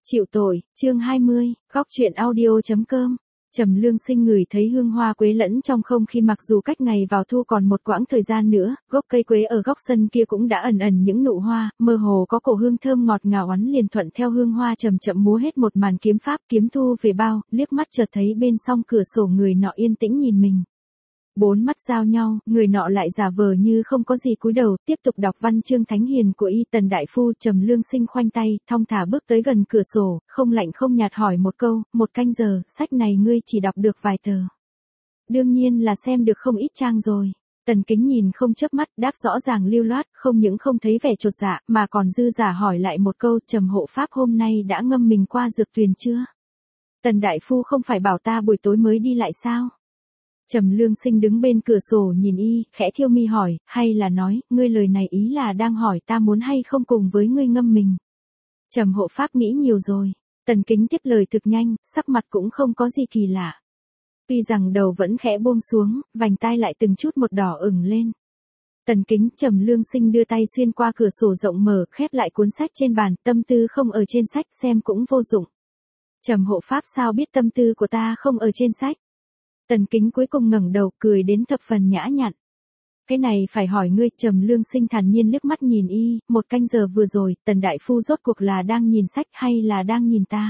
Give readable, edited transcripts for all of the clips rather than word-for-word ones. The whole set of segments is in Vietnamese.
Chịu tội, chương 20, góc truyện audio.com. Trầm Lương Sinh ngửi thấy hương hoa quế lẫn trong không khi mặc dù cách ngày vào thu còn một quãng thời gian nữa, gốc cây quế ở góc sân kia cũng đã ẩn ẩn những nụ hoa, mơ hồ có cổ hương thơm ngọt ngào oắn liền thuận theo hương hoa chậm chậm múa hết một màn kiếm pháp kiếm thu về bao, liếc mắt chợt thấy bên song cửa sổ người nọ yên tĩnh nhìn mình. Bốn mắt giao nhau, người nọ lại giả vờ như không có gì cúi đầu, tiếp tục đọc văn chương thánh hiền của y Tần Đại Phu. Trầm Lương Sinh khoanh tay, thong thả bước tới gần cửa sổ, không lạnh không nhạt hỏi một câu, 1 canh giờ, sách này ngươi chỉ đọc được vài tờ. Đương nhiên là xem được không ít trang rồi. Tần Kính nhìn không chớp mắt, đáp rõ ràng lưu loát, không những không thấy vẻ chột dạ, mà còn dư giả hỏi lại một câu, Trầm hộ pháp hôm nay đã ngâm mình qua dược tuyền chưa? Tần Đại Phu không phải bảo ta buổi tối mới đi lại sao? Trầm Lương Sinh đứng bên cửa sổ nhìn y, khẽ thiêu mi hỏi, hay là nói, ngươi lời này ý là đang hỏi ta muốn hay không cùng với ngươi ngâm mình. Trầm hộ pháp nghĩ nhiều rồi. Tần Kính tiếp lời thực nhanh, sắc mặt cũng không có gì kỳ lạ. Tuy rằng đầu vẫn khẽ buông xuống, vành tai lại từng chút một đỏ ửng lên. Tần Kính, Trầm Lương Sinh đưa tay xuyên qua cửa sổ rộng mở, khép lại cuốn sách trên bàn, tâm tư không ở trên sách xem cũng vô dụng. Trầm hộ pháp sao biết tâm tư của ta không ở trên sách? Tần Kính cuối cùng ngẩng đầu cười đến thập phần nhã nhặn. Cái này phải hỏi ngươi. Trầm Lương Sinh thản nhiên liếc mắt nhìn y, 1 canh giờ vừa rồi, Tần Đại Phu rốt cuộc là đang nhìn sách hay là đang nhìn ta?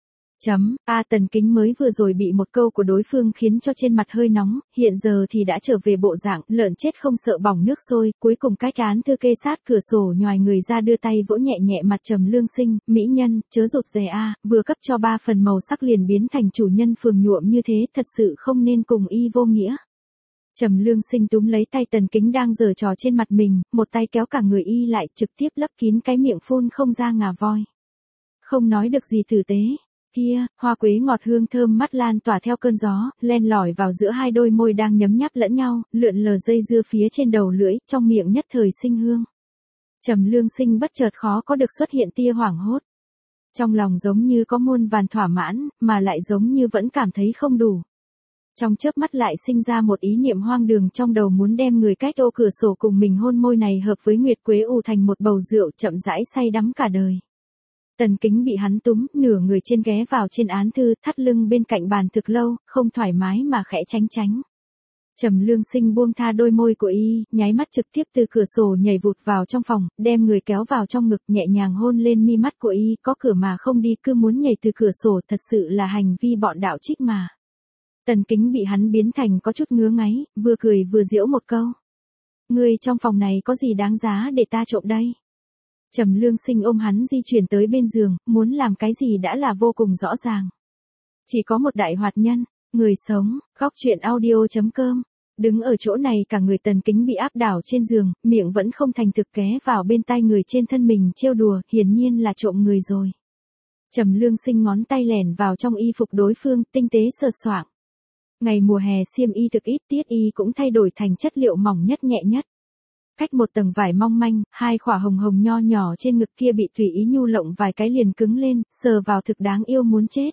Tần Kính mới vừa rồi bị một câu của đối phương khiến cho trên mặt hơi nóng, hiện giờ thì đã trở về bộ dạng, lợn chết không sợ bỏng nước sôi, cuối cùng cách án thư kê sát cửa sổ nhoài người ra đưa tay vỗ nhẹ nhẹ mặt Trầm Lương Sinh, mỹ nhân, chớ rụt rè vừa cấp cho 3 phần màu sắc liền biến thành chủ nhân phường nhuộm như thế, thật sự không nên cùng y vô nghĩa. Trầm Lương Sinh túm lấy tay Tần Kính đang giở trò trên mặt mình, một tay kéo cả người y lại, trực tiếp lấp kín cái miệng phun không ra ngà voi. Không nói được gì tử tế. Kia, hoa quế ngọt hương thơm mắt lan tỏa theo cơn gió, len lỏi vào giữa hai đôi môi đang nhấm nháp lẫn nhau, lượn lờ dây dưa phía trên đầu lưỡi, trong miệng nhất thời sinh hương. Trầm Lương Sinh bất chợt khó có được xuất hiện tia hoảng hốt. Trong lòng giống như có muôn vàn thỏa mãn, mà lại giống như vẫn cảm thấy không đủ. Trong chớp mắt lại sinh ra một ý niệm hoang đường trong đầu muốn đem người cách ô cửa sổ cùng mình hôn môi này hợp với nguyệt quế ù thành một bầu rượu chậm rãi say đắm cả đời. Tần Kính bị hắn túm, nửa người trên ghé vào trên án thư, thắt lưng bên cạnh bàn thực lâu, không thoải mái mà khẽ tránh. Trầm Lương Sinh buông tha đôi môi của y, nháy mắt trực tiếp từ cửa sổ nhảy vụt vào trong phòng, đem người kéo vào trong ngực nhẹ nhàng hôn lên mi mắt của y, có cửa mà không đi cứ muốn nhảy từ cửa sổ, thật sự là hành vi bọn đạo trích mà. Tần Kính bị hắn biến thành có chút ngứa ngáy, vừa cười vừa giễu một câu. Ngươi trong phòng này có gì đáng giá để ta trộm đây? Trầm Lương Sinh ôm hắn di chuyển tới bên giường, muốn làm cái gì đã là vô cùng rõ ràng. Chỉ có một đại hoạt nhân, người sống, góc truyện audio.com. Đứng ở chỗ này cả người Tần Kính bị áp đảo trên giường, miệng vẫn không thành thực ké vào bên tai người trên thân mình trêu đùa, hiển nhiên là trộm người rồi. Trầm Lương Sinh ngón tay lẻn vào trong y phục đối phương, tinh tế sờ soạng. Ngày mùa hè xiêm y thực ít, tiết y cũng thay đổi thành chất liệu mỏng nhất nhẹ nhất. Cách một tầng vải mong manh, 2 khỏa hồng hồng nho nhỏ trên ngực kia bị tùy ý nhu lộng vài cái liền cứng lên, sờ vào thực đáng yêu muốn chết.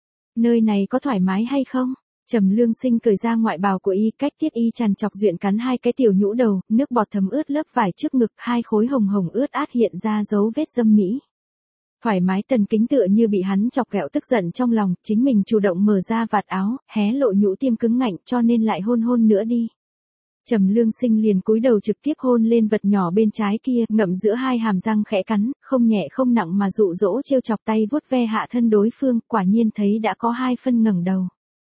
Nơi này có thoải mái hay không? Trầm Lương Sinh cởi ra ngoại bào của y, cách tiết y trằn trọc duyện cắn 2 cái tiểu nhũ đầu, nước bọt thấm ướt lớp vải trước ngực, 2 khối hồng hồng ướt át hiện ra dấu vết dâm mỹ. Thoải mái. Tần Kính tựa như bị hắn chọc ghẹo tức giận trong lòng, chính mình chủ động mở ra vạt áo, hé lộ nhũ tiêm cứng ngạnh cho nên lại hôn nữa đi. Trầm Lương Sinh liền cúi đầu trực tiếp hôn lên vật nhỏ bên trái kia, ngậm giữa 2 hàm răng khẽ cắn, không nhẹ không nặng mà dụ dỗ trêu chọc tay vuốt ve hạ thân đối phương, quả nhiên thấy đã có 2 phân ngẩng đầu.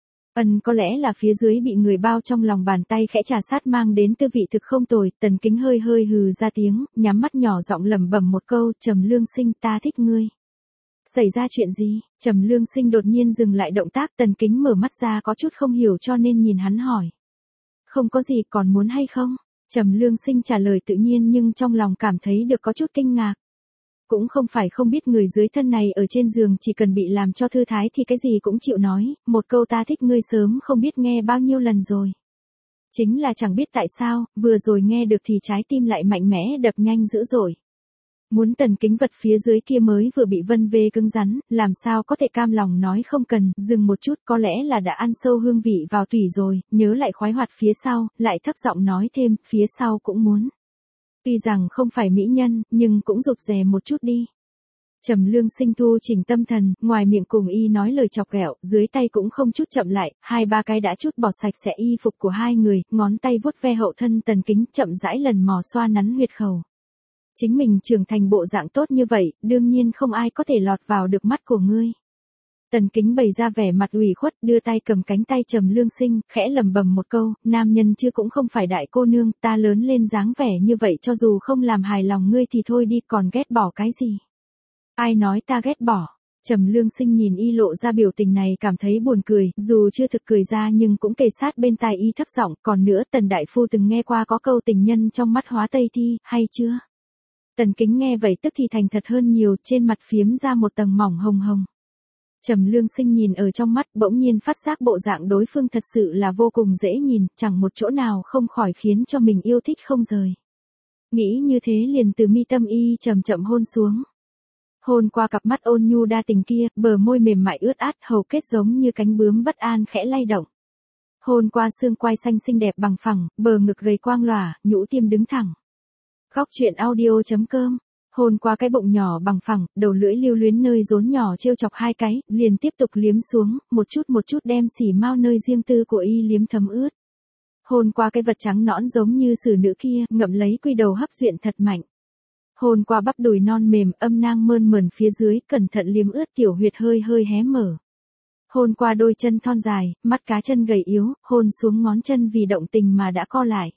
Có lẽ là phía dưới bị người bao trong lòng bàn tay khẽ trà sát mang đến tư vị thực không tồi. Tần Kính hơi hừ ra tiếng, nhắm mắt nhỏ giọng lẩm bẩm một câu, Trầm Lương Sinh ta thích ngươi. Xảy ra chuyện gì? Trầm Lương Sinh đột nhiên dừng lại động tác, Tần Kính mở mắt ra có chút không hiểu cho nên nhìn hắn hỏi. Không có gì, còn muốn hay không? Trầm Lương Sinh trả lời tự nhiên nhưng trong lòng cảm thấy được có chút kinh ngạc. Cũng không phải không biết người dưới thân này ở trên giường chỉ cần bị làm cho thư thái thì cái gì cũng chịu nói, một câu ta thích ngươi sớm không biết nghe bao nhiêu lần rồi. Chính là chẳng biết tại sao, vừa rồi nghe được thì trái tim lại mạnh mẽ đập nhanh dữ dội. Muốn Tần Kính vật phía dưới kia mới vừa bị vân vê cứng rắn, làm sao có thể cam lòng nói không cần, dừng một chút có lẽ là đã ăn sâu hương vị vào tủy rồi, nhớ lại khoái hoạt phía sau, lại thấp giọng nói thêm, phía sau cũng muốn. Tuy rằng không phải mỹ nhân, nhưng cũng rụt rè một chút đi. Trầm Lương Sinh thu chỉnh tâm thần, ngoài miệng cùng y nói lời chọc ghẹo, dưới tay cũng không chút chậm lại, 2-3 cái đã chút bỏ sạch sẽ y phục của hai người, ngón tay vuốt ve hậu thân Tần Kính, chậm rãi lần mò xoa nắn huyệt khẩu. Chính mình trưởng thành bộ dạng tốt như vậy, đương nhiên không ai có thể lọt vào được mắt của ngươi. Tần Kính bày ra vẻ mặt ủy khuất, đưa tay cầm cánh tay Trầm Lương Sinh, khẽ lẩm bẩm một câu, nam nhân chứ cũng không phải đại cô nương, ta lớn lên dáng vẻ như vậy cho dù không làm hài lòng ngươi thì thôi đi, còn ghét bỏ cái gì? Ai nói ta ghét bỏ? Trầm Lương Sinh nhìn y lộ ra biểu tình này cảm thấy buồn cười, dù chưa thực cười ra nhưng cũng kề sát bên tai y thấp giọng, còn nữa Tần đại phu từng nghe qua có câu tình nhân trong mắt hóa Tây Thi, hay chưa? Tần Kính nghe vậy tức thì thành thật hơn nhiều, trên mặt phiếm ra một tầng mỏng hồng hồng. Trầm Lương Sinh nhìn ở trong mắt, bỗng nhiên phát giác bộ dạng đối phương thật sự là vô cùng dễ nhìn, chẳng một chỗ nào không khỏi khiến cho mình yêu thích không rời. Nghĩ như thế liền từ mi tâm y chậm chậm hôn xuống. Hôn qua cặp mắt ôn nhu đa tình kia, bờ môi mềm mại ướt át, hầu kết giống như cánh bướm bất an khẽ lay động. Hôn qua xương quai xanh xinh đẹp bằng phẳng, bờ ngực gầy quang lòa, nhũ tiêm đứng thẳng. Góc truyện audio.com. Hôn qua cái bụng nhỏ bằng phẳng, đầu lưỡi lưu luyến nơi rốn nhỏ trêu chọc hai cái, liền tiếp tục liếm xuống, một chút đem xỉ mao nơi riêng tư của y liếm thấm ướt. Hôn qua cái vật trắng nõn giống như xử nữ kia, ngậm lấy quy đầu hấp duyện thật mạnh. Hôn qua bắp đùi non mềm, âm nang mơn mởn phía dưới, cẩn thận liếm ướt tiểu huyệt hơi hơi hé mở. Hôn qua đôi chân thon dài, mắt cá chân gầy yếu, hôn xuống ngón chân vì động tình mà đã co lại.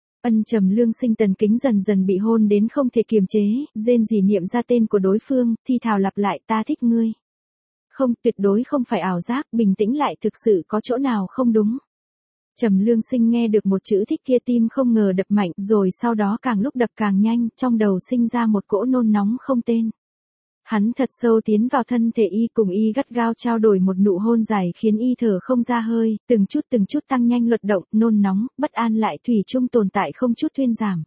Trầm Lương Sinh Tần Kính dần dần bị hôn đến không thể kiềm chế, rên rỉ niệm ra tên của đối phương, thi thào lặp lại, ta thích ngươi. Không, tuyệt đối không phải ảo giác, bình tĩnh lại, thực sự có chỗ nào không đúng. Trầm Lương Sinh nghe được một chữ thích kia tim không ngờ đập mạnh, rồi sau đó càng lúc đập càng nhanh, trong đầu sinh ra một cỗ nôn nóng không tên. Hắn thật sâu tiến vào thân thể y, cùng y gắt gao trao đổi một nụ hôn dài khiến y thở không ra hơi, từng chút tăng nhanh luật động, nôn nóng, bất an lại thủy chung tồn tại không chút thuyên giảm.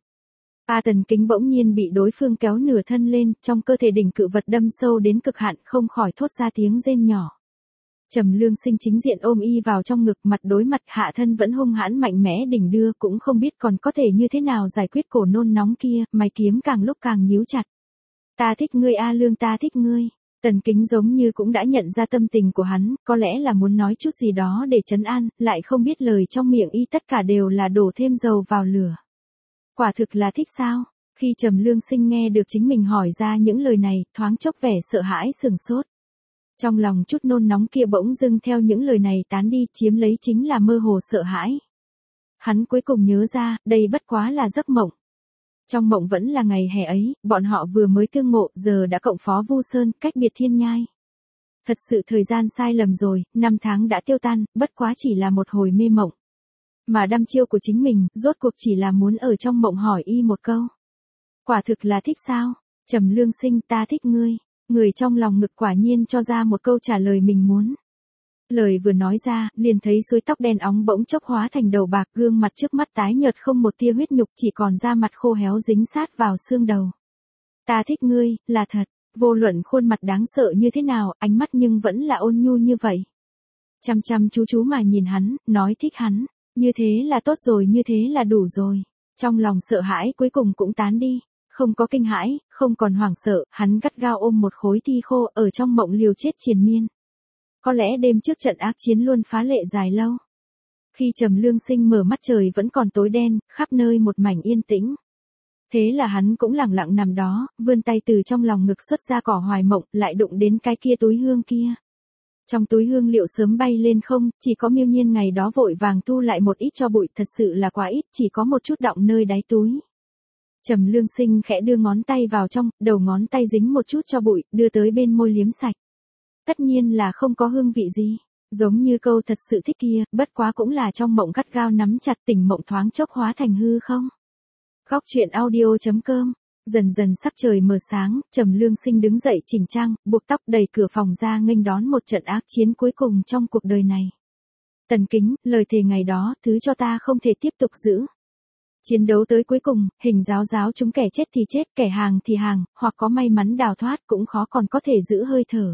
Tần Kính bỗng nhiên bị đối phương kéo nửa thân lên, trong cơ thể đỉnh cự vật đâm sâu đến cực hạn, không khỏi thốt ra tiếng rên nhỏ. Trầm Lương Sinh chính diện ôm y vào trong ngực, mặt đối mặt, hạ thân vẫn hung hãn mạnh mẽ đỉnh đưa, cũng không biết còn có thể như thế nào giải quyết cổ nôn nóng kia, mày kiếm càng lúc càng nhíu chặt. Ta thích ngươi A Lương, ta thích ngươi. Tần Kính giống như cũng đã nhận ra tâm tình của hắn, có lẽ là muốn nói chút gì đó để trấn an, lại không biết lời trong miệng y tất cả đều là đổ thêm dầu vào lửa. Quả thực là thích sao? Khi Trầm Lương Sinh nghe được chính mình hỏi ra những lời này, thoáng chốc vẻ sợ hãi sửng sốt. Trong lòng chút nôn nóng kia bỗng dưng theo những lời này tán đi, chiếm lấy chính là mơ hồ sợ hãi. Hắn cuối cùng nhớ ra, đây bất quá là giấc mộng. Trong mộng vẫn là ngày hè ấy, bọn họ vừa mới tương ngộ, giờ đã cộng phó Vu Sơn, cách biệt thiên nhai. Thật sự thời gian sai lầm rồi, 5 tháng đã tiêu tan, bất quá chỉ là một hồi mê mộng. Mà đăm chiêu của chính mình, rốt cuộc chỉ là muốn ở trong mộng hỏi y một câu. Quả thực là thích sao? Trầm Lương Sinh, ta thích ngươi. Người trong lòng ngực quả nhiên cho ra một câu trả lời mình muốn. Lời vừa nói ra, liền thấy suối tóc đen óng bỗng chốc hóa thành đầu bạc, gương mặt trước mắt tái nhợt không một tia huyết nhục, chỉ còn da mặt khô héo dính sát vào xương đầu. Ta thích ngươi, là thật, vô luận khuôn mặt đáng sợ như thế nào, ánh mắt nhưng vẫn là ôn nhu như vậy. Chăm chăm chú mà nhìn hắn, nói thích hắn, như thế là tốt rồi, như thế là đủ rồi. Trong lòng sợ hãi cuối cùng cũng tán đi. Không có kinh hãi, không còn hoảng sợ, hắn gắt gao ôm một khối thi khô ở trong mộng liều chết triền miên. Có lẽ đêm trước trận ác chiến luôn phá lệ dài lâu. Khi Trầm Lương Sinh mở mắt trời vẫn còn tối đen, khắp nơi một mảnh yên tĩnh. Thế là hắn cũng lặng lặng nằm đó, vươn tay từ trong lòng ngực xuất ra cỏ hoài mộng, lại đụng đến cái kia túi hương kia. Trong túi hương liệu sớm bay lên không, chỉ có Miêu Nhiên ngày đó vội vàng thu lại một ít cho bụi, thật sự là quá ít, chỉ có một chút đọng nơi đáy túi. Trầm Lương Sinh khẽ đưa ngón tay vào trong, đầu ngón tay dính một chút cho bụi, đưa tới bên môi liếm sạch. Tất nhiên là không có hương vị gì, giống như câu thật sự thích kia, bất quá cũng là trong mộng gắt gao nắm chặt, tỉnh mộng thoáng chốc hóa thành hư không. Góc truyện audio.com. Dần dần sắc trời mờ sáng, Trầm Lương Sinh đứng dậy chỉnh trang, buộc tóc, đẩy cửa phòng ra nghênh đón một trận ác chiến cuối cùng trong cuộc đời này. Tần Kính, lời thề ngày đó, thứ cho ta không thể tiếp tục giữ. Chiến đấu tới cuối cùng, hình giáo chúng kẻ chết thì chết, kẻ hàng thì hàng, hoặc có may mắn đào thoát cũng khó còn có thể giữ hơi thở.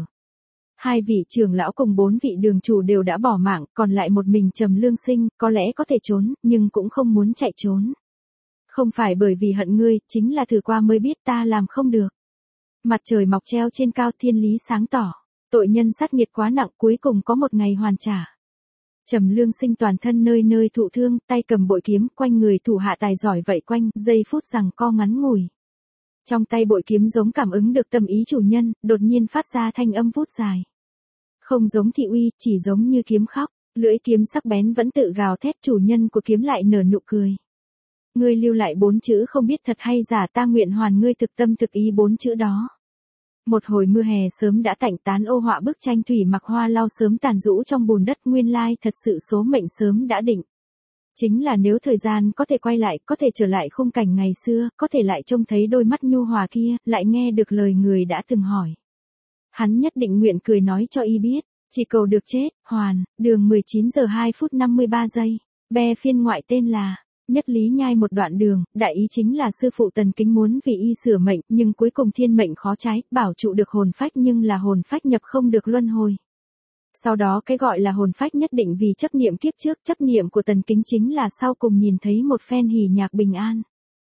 2 vị trưởng lão cùng 4 vị đường chủ đều đã bỏ mạng, còn lại một mình Trầm Lương Sinh, có lẽ có thể trốn, nhưng cũng không muốn chạy trốn. Không phải bởi vì hận ngươi, chính là thử qua mới biết ta làm không được. Mặt trời mọc treo trên cao, thiên lý sáng tỏ. Tội nhân sát nghiệt quá nặng, cuối cùng có một ngày hoàn trả. Trầm Lương Sinh toàn thân nơi nơi thụ thương, tay cầm bội kiếm, quanh người thủ hạ tài giỏi vậy quanh, giây phút giằng co ngắn ngủi. Trong tay bội kiếm giống cảm ứng được tâm ý chủ nhân, đột nhiên phát ra thanh âm vút dài. Không giống thị uy, chỉ giống như kiếm khóc, lưỡi kiếm sắc bén vẫn tự gào thét, chủ nhân của kiếm lại nở nụ cười. Ngươi lưu lại 4 chữ không biết thật hay giả, ta nguyện hoàn ngươi thực tâm thực ý 4 chữ đó. Một hồi mưa hè sớm đã tạnh tán, ô họa bức tranh thủy mặc hoa lau sớm tàn rũ trong bùn đất, nguyên lai thật sự số mệnh sớm đã định. Chính là nếu thời gian có thể quay lại, có thể trở lại khung cảnh ngày xưa, có thể lại trông thấy đôi mắt nhu hòa kia, lại nghe được lời người đã từng hỏi. Hắn nhất định nguyện cười nói cho y biết, chỉ cầu được chết, hoàn, đường 19 giờ 2 phút 53 giây. Be phiên ngoại tên là Nhất Lý nhai một đoạn đường, đại ý chính là sư phụ Tần Kính muốn vì y sửa mệnh, nhưng cuối cùng thiên mệnh khó trái, bảo trụ được hồn phách nhưng là hồn phách nhập không được luân hồi. Sau đó cái gọi là hồn phách nhất định vì chấp niệm kiếp trước, chấp niệm của Tần Kính chính là sau cùng nhìn thấy một phen hỉ nhạc bình an.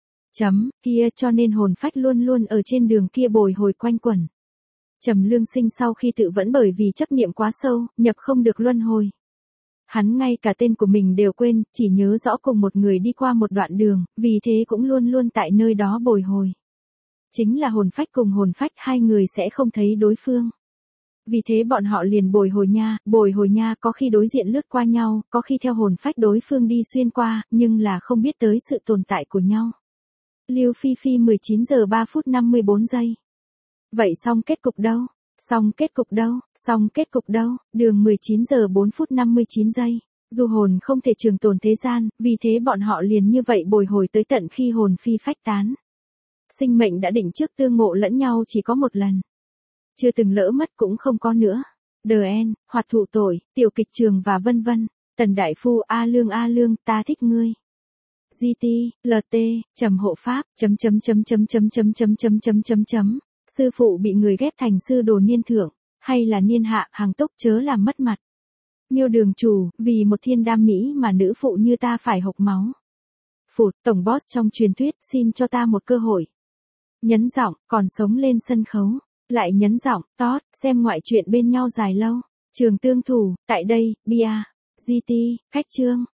Kia cho nên hồn phách luôn luôn ở trên đường kia bồi hồi quanh quẩn. Trầm Lương Sinh sau khi tự vẫn bởi vì chấp niệm quá sâu, nhập không được luân hồi. Hắn ngay cả tên của mình đều quên, chỉ nhớ rõ cùng một người đi qua một đoạn đường, vì thế cũng luôn luôn tại nơi đó bồi hồi. Chính là hồn phách cùng hồn phách, hai người sẽ không thấy đối phương. Vì thế bọn họ liền bồi hồi nha, có khi đối diện lướt qua nhau, có khi theo hồn phách đối phương đi xuyên qua, nhưng là không biết tới sự tồn tại của nhau. Lưu Phi Phi 19 giờ 3 phút 54 giây. Vậy xong kết cục đâu? Xong kết cục đâu? Đường 19 giờ 4 phút 59 giây. Dù hồn không thể trường tồn thế gian, vì thế bọn họ liền như vậy bồi hồi tới tận khi hồn phi phách tán. Sinh mệnh đã định trước, tương ngộ lẫn nhau chỉ có một lần. Chưa từng lỡ mất cũng không có nữa. DN, Hoạt Thụ Tội, Tiểu Kịch Trường và vân vân. Tần Đại Phu, A Lương, ta thích ngươi. GT, LT, Trầm Hộ Pháp, Sư phụ bị người ghép thành sư đồ niên thượng, hay là niên hạ, hàng túc chớ làm mất mặt. Miêu Đường Chủ, vì một thiên đam mỹ mà nữ phụ như ta phải hộc máu. Phụt, tổng boss trong truyền thuyết, xin cho ta một cơ hội. Nhấn giọng, còn sống lên sân khấu. Lại nhấn giọng, tót, xem ngoại truyện bên nhau dài lâu. Trường Tương Thủ, tại đây, Bia, GT, Khách Trương.